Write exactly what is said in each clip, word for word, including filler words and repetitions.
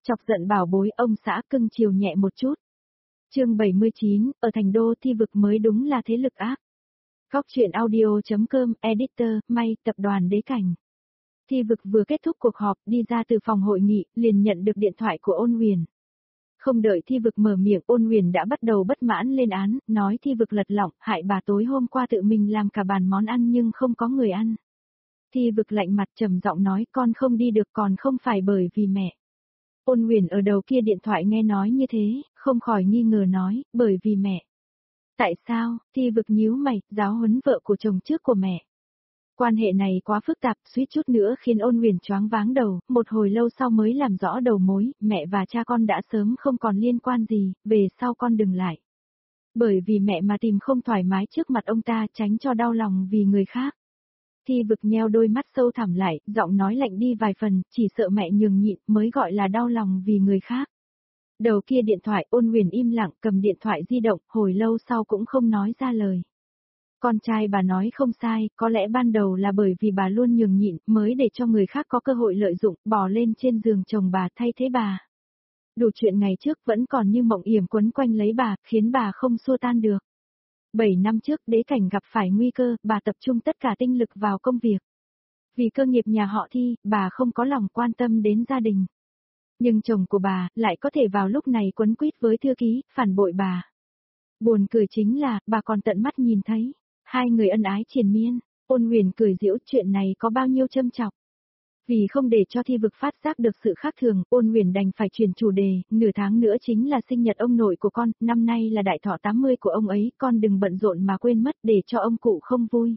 chọc giận bảo bối ông xã cưng chiều nhẹ một chút. Chương bảy mươi chín, ở thành đô Thi Vực mới đúng là thế lực ác. Góc truyện audio.com, editor, may, tập đoàn Đế Cảnh. Thi Vực vừa kết thúc cuộc họp, đi ra từ phòng hội nghị, liền nhận được điện thoại của Ôn Huyền. Không đợi Thi Vực mở miệng, Ôn Huyền đã bắt đầu bất mãn lên án, nói Thi Vực lật lọng, hại bà tối hôm qua tự mình làm cả bàn món ăn nhưng không có người ăn. Thi Vực lạnh mặt trầm giọng nói con không đi được còn không phải bởi vì mẹ. Ôn Huyền ở đầu kia điện thoại nghe nói như thế, không khỏi nghi ngờ nói, bởi vì mẹ. Tại sao? Thi Vực nhíu mày, giáo huấn vợ của chồng trước của mẹ. Quan hệ này quá phức tạp, suýt chút nữa khiến Ôn Huyền choáng váng đầu, một hồi lâu sau mới làm rõ đầu mối, mẹ và cha con đã sớm không còn liên quan gì, về sau con đừng lại. Bởi vì mẹ mà tìm không thoải mái trước mặt ông ta, tránh cho đau lòng vì người khác. Thi Vực nheo đôi mắt sâu thẳm lại, giọng nói lạnh đi vài phần, chỉ sợ mẹ nhường nhịn mới gọi là đau lòng vì người khác. Đầu kia điện thoại, Ôn Huyền im lặng cầm điện thoại di động, hồi lâu sau cũng không nói ra lời. Con trai bà nói không sai, có lẽ ban đầu là bởi vì bà luôn nhường nhịn, mới để cho người khác có cơ hội lợi dụng, bò lên trên giường chồng bà thay thế bà. Đủ chuyện ngày trước vẫn còn như mộng yểm quấn quanh lấy bà, khiến bà không xua tan được. Bảy năm trước Đế Cảnh gặp phải nguy cơ, bà tập trung tất cả tinh lực vào công việc. Vì cơ nghiệp nhà họ Thi, bà không có lòng quan tâm đến gia đình. Nhưng chồng của bà, lại có thể vào lúc này quấn quýt với thư ký, phản bội bà. Buồn cười chính là, bà còn tận mắt nhìn thấy. Hai người ân ái triền miên, Ôn Huyền cười giễu chuyện này có bao nhiêu châm chọc. Vì không để cho Thi Vực phát giác được sự khác thường, Ôn Huyền đành phải chuyển chủ đề, nửa tháng nữa chính là sinh nhật ông nội của con, năm nay là đại thọ tám mươi của ông ấy, con đừng bận rộn mà quên mất để cho ông cụ không vui.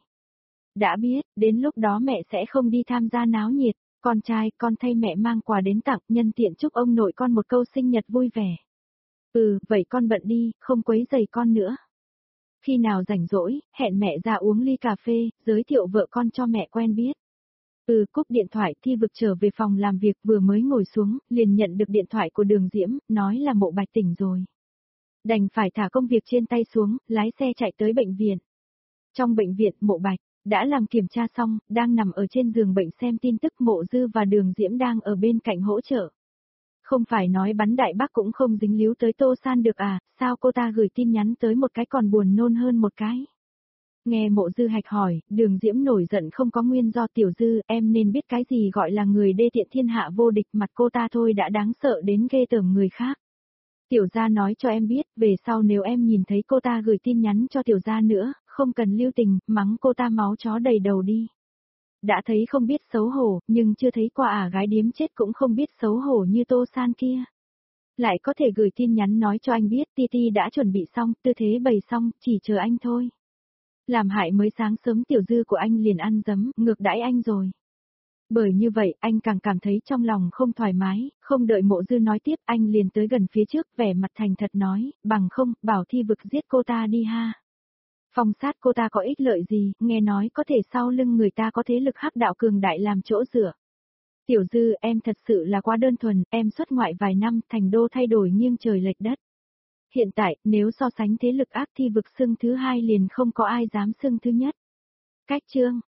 Đã biết, đến lúc đó mẹ sẽ không đi tham gia náo nhiệt, con trai con thay mẹ mang quà đến tặng, nhân tiện chúc ông nội con một câu sinh nhật vui vẻ. Ừ, vậy con bận đi, không quấy rầy con nữa. Khi nào rảnh rỗi, hẹn mẹ ra uống ly cà phê, giới thiệu vợ con cho mẹ quen biết. Ừ, cúp điện thoại, Thi Vực trở về phòng làm việc vừa mới ngồi xuống, liền nhận được điện thoại của Đường Diễm, nói là Mộ Bạch tỉnh rồi. Đành phải thả công việc trên tay xuống, lái xe chạy tới bệnh viện. Trong bệnh viện, Mộ Bạch đã làm kiểm tra xong, đang nằm ở trên giường bệnh xem tin tức. Mộ Dư và Đường Diễm đang ở bên cạnh hỗ trợ. Không phải nói bắn Đại Bác cũng không dính líu tới Tô San được à, sao cô ta gửi tin nhắn tới một cái còn buồn nôn hơn một cái. Nghe Mộ Dư Hạch hỏi, Đường Diễm nổi giận không có nguyên do. Tiểu Dư, em nên biết cái gì gọi là người đê tiện thiên hạ vô địch, mặt cô ta thôi đã đáng sợ đến ghê tởm người khác. Tiểu gia nói cho em biết, về sau nếu em nhìn thấy cô ta gửi tin nhắn cho tiểu gia nữa, không cần lưu tình, mắng cô ta máu chó đầy đầu đi. Đã thấy không biết xấu hổ, nhưng chưa thấy qua ả gái điếm chết cũng không biết xấu hổ như Tô San kia. Lại có thể gửi tin nhắn nói cho anh biết Ti Ti đã chuẩn bị xong, tư thế bày xong, chỉ chờ anh thôi. Làm hại mới sáng sớm Tiểu Dư của anh liền ăn dấm, ngược đãi anh rồi. Bởi như vậy, anh càng cảm thấy trong lòng không thoải mái, không đợi Mộ Dư nói tiếp, anh liền tới gần phía trước, vẻ mặt thành thật nói, bằng không, bảo Thi Vực giết cô ta đi ha. Phong sát cô ta có ích lợi gì, nghe nói có thể sau lưng người ta có thế lực hắc đạo cường đại làm chỗ dựa. Tiểu Dư, em thật sự là quá đơn thuần, em xuất ngoại vài năm, thành đô thay đổi nghiêng trời lệch đất. Hiện tại, nếu so sánh thế lực ác Thi Vực xưng thứ hai liền không có ai dám xưng thứ nhất. Cách chương